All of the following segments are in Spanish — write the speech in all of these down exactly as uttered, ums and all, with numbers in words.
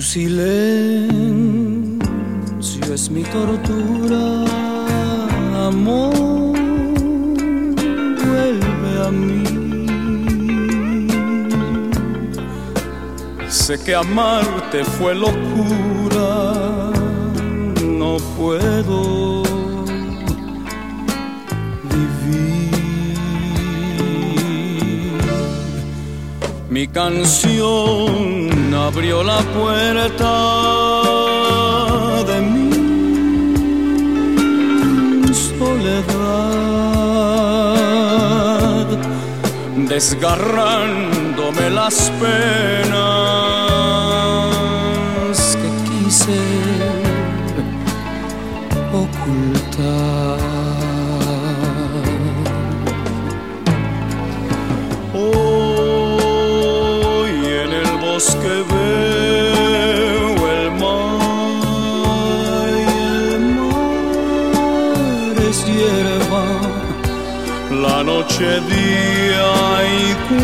silencio es mi tortura, amor, vuelve a mí. Sé que amarte fue locura, no puedo vivir. Mi canción abrió la puerta de mi soledad, desgarrándome las penas que quise ocultar. Hoy en el bosque veo el mar, y el mar es hierba, la noche día, y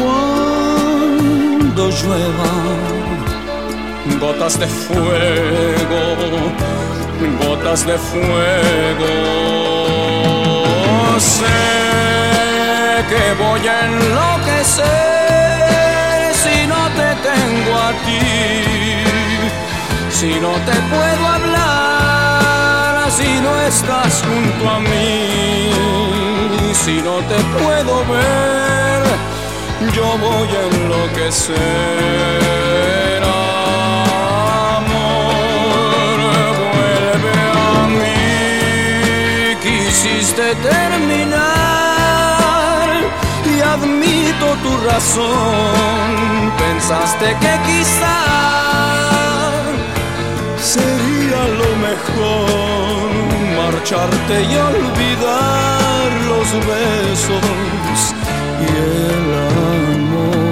cuando llueva, gotas de fuego, gotas de fuego. Sé que voy a enloquecer si no te tengo a ti, si no te puedo hablar, si no estás junto a mí, si no te puedo ver, yo voy a enloquecer. Amor, vuelve a mí. Quisiste terminar y admito tu razón. Pensaste que quizá sería lo mejor marcharte y olvidar los besos y el amor.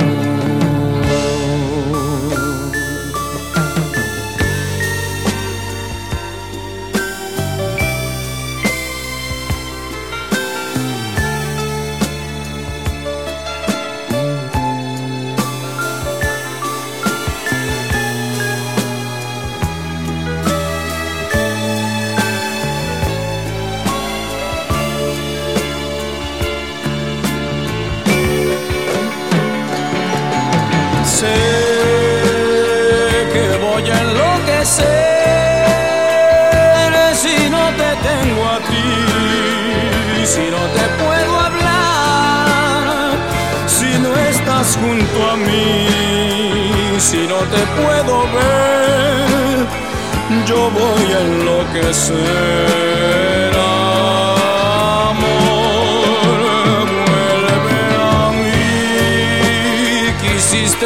Sé que voy a enloquecer si no te tengo a ti, si no te puedo hablar, si no estás junto a mí, si no te puedo ver, yo voy a enloquecer. Quisiste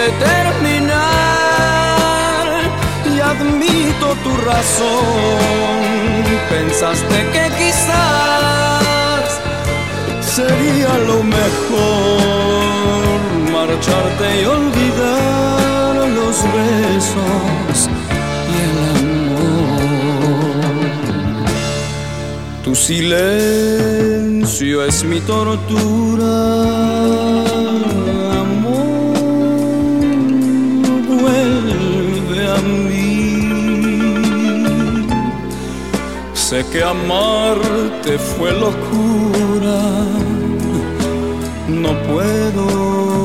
terminar y admito tu razón. Pensaste que quizás sería lo mejor marcharte y olvidar los besos y el amor. Tu silencio es mi tortura, sé que amarte fue locura, no puedo